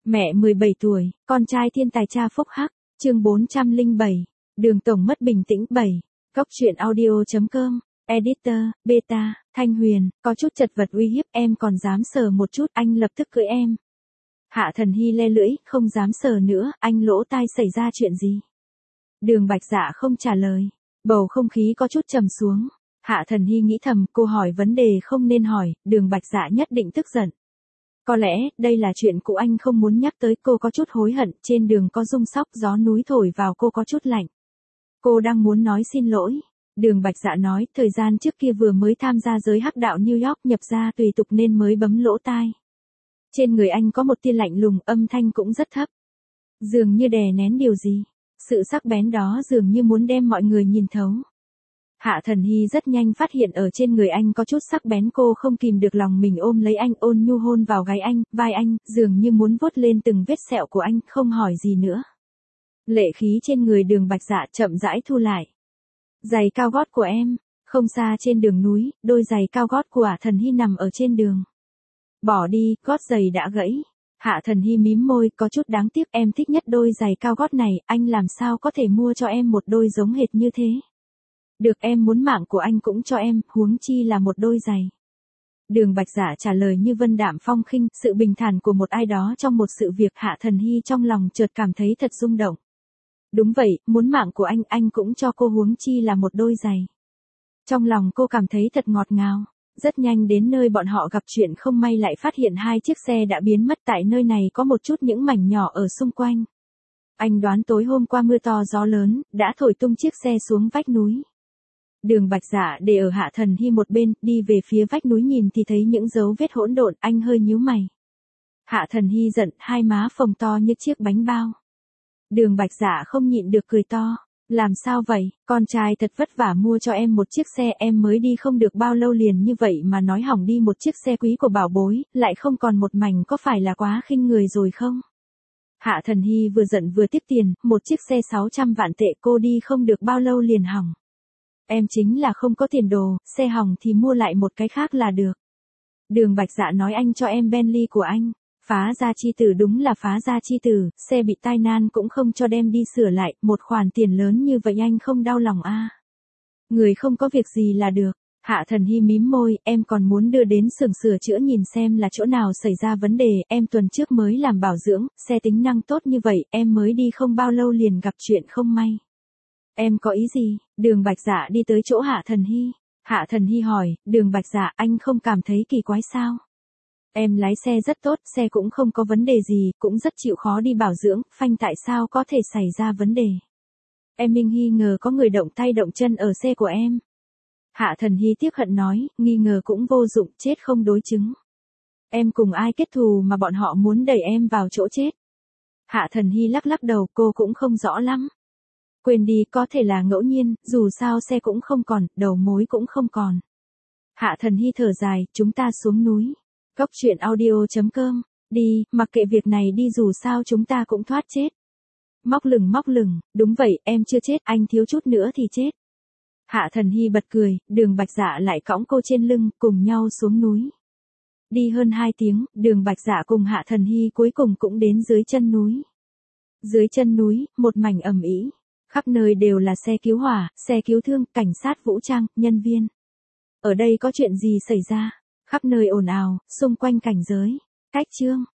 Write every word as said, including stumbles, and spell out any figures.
Mẹ mười bảy tuổi, con trai thiên tài cha phúc hắc, chương bốn trăm lẻ bảy, Đường Tổng mất bình tĩnh bảy, Cóc truyện audio chấm com, Editor, Beta, Thanh Huyền, có chút chật vật uy hiếp em còn dám sờ một chút anh lập tức cưỡi em. Hạ Thần Hy le lưỡi, không dám sờ nữa, anh lỗ tai xảy ra chuyện gì? Đường Bạch Dạ không trả lời, bầu không khí có chút trầm xuống. Hạ Thần Hy nghĩ thầm, cô hỏi vấn đề không nên hỏi, Đường Bạch Dạ nhất định tức giận. Có lẽ, đây là chuyện cũ anh không muốn nhắc tới, cô có chút hối hận, trên đường có rung sóc, gió núi thổi vào cô có chút lạnh. Cô đang muốn nói xin lỗi. Đường Bạch Dạ nói, thời gian trước kia vừa mới tham gia giới hắc đạo New York nhập ra tùy tục nên mới bấm lỗ tai. Trên người anh có một tia lạnh lùng, âm thanh cũng rất thấp. Dường như đè nén điều gì. Sự sắc bén đó dường như muốn đem mọi người nhìn thấu. Hạ Thần Hy rất nhanh phát hiện ở trên người anh có chút sắc bén, cô không kìm được lòng mình ôm lấy anh, ôn nhu hôn vào gáy anh, vai anh, dường như muốn vuốt lên từng vết sẹo của anh, không hỏi gì nữa. Lệ khí trên người Đường Bạch Dạ chậm rãi thu lại. Giày cao gót của em, không xa trên đường núi, đôi giày cao gót của Hạ Thần Hy nằm ở trên đường. Bỏ đi, gót giày đã gãy. Hạ Thần Hy mím môi, có chút đáng tiếc, em thích nhất đôi giày cao gót này, anh làm sao có thể mua cho em một đôi giống hệt như thế. Được, em muốn mạng của anh cũng cho em, huống chi là một đôi giày. Đường Bạch Dạ trả lời như vân đạm phong khinh, sự bình thản của một ai đó trong một sự việc. Hạ Thần Hy trong lòng chợt cảm thấy thật rung động. Đúng vậy, muốn mạng của anh, anh cũng cho cô, huống chi là một đôi giày. Trong lòng cô cảm thấy thật ngọt ngào. Rất nhanh đến nơi bọn họ gặp chuyện không may lại phát hiện hai chiếc xe đã biến mất, tại nơi này có một chút những mảnh nhỏ ở xung quanh. Anh đoán tối hôm qua mưa to gió lớn, đã thổi tung chiếc xe xuống vách núi. Đường Bạch Dạ để ở Hạ Thần Hy một bên, đi về phía vách núi nhìn thì thấy những dấu vết hỗn độn, anh hơi nhíu mày. Hạ Thần Hy giận, hai má phồng to như chiếc bánh bao. Đường Bạch Dạ không nhịn được cười to. Làm sao vậy, con trai thật vất vả mua cho em một chiếc xe, em mới đi không được bao lâu liền như vậy mà nói hỏng đi một chiếc xe quý của bảo bối, lại không còn một mảnh, có phải là quá khinh người rồi không? Hạ Thần Hy vừa giận vừa tiếc tiền, một chiếc xe sáu trăm vạn tệ cô đi không được bao lâu liền hỏng. Em chính là không có tiền đồ, xe hỏng thì mua lại một cái khác là được. Đường Bạch Dạ nói, anh cho em Bentley của anh. Phá gia chi tử, đúng là phá gia chi tử, xe bị tai nạn cũng không cho đem đi sửa lại, một khoản tiền lớn như vậy anh không đau lòng a? À? Người không có việc gì là được. Hạ Thần Hy mím môi, em còn muốn đưa đến xưởng sửa chữa nhìn xem là chỗ nào xảy ra vấn đề, em tuần trước mới làm bảo dưỡng, xe tính năng tốt như vậy, em mới đi không bao lâu liền gặp chuyện không may. Em có ý gì? Đường Bạch Dạ đi tới chỗ Hạ Thần Hy. Hạ Thần Hy hỏi, Đường Bạch Dạ, anh không cảm thấy kỳ quái sao? Em lái xe rất tốt, xe cũng không có vấn đề gì, cũng rất chịu khó đi bảo dưỡng, phanh tại sao có thể xảy ra vấn đề? Em minh nghi ngờ có người động tay động chân ở xe của em. Hạ Thần Hy tiếc hận nói, nghi ngờ cũng vô dụng, chết không đối chứng. Em cùng ai kết thù mà bọn họ muốn đẩy em vào chỗ chết? Hạ Thần Hy lắc lắc đầu, cô cũng không rõ lắm. Quên đi, có thể là ngẫu nhiên, dù sao xe cũng không còn, đầu mối cũng không còn. Hạ Thần Hy thở dài, chúng ta xuống núi. Cóc truyện audio chấm com, đi, mặc kệ việc này đi, dù sao chúng ta cũng thoát chết. Móc lửng móc lửng, đúng vậy, em chưa chết, anh thiếu chút nữa thì chết. Hạ Thần Hy bật cười, Đường Bạch Dạ lại cõng cô trên lưng, cùng nhau xuống núi. Đi hơn hai tiếng, Đường Bạch Dạ cùng Hạ Thần Hy cuối cùng cũng đến dưới chân núi. Dưới chân núi, một mảnh ầm ĩ, khắp nơi đều là xe cứu hỏa, xe cứu thương, cảnh sát vũ trang, nhân viên. Ở đây có chuyện gì xảy ra? Khắp nơi ồn ào, xung quanh cảnh giới. Cách chương.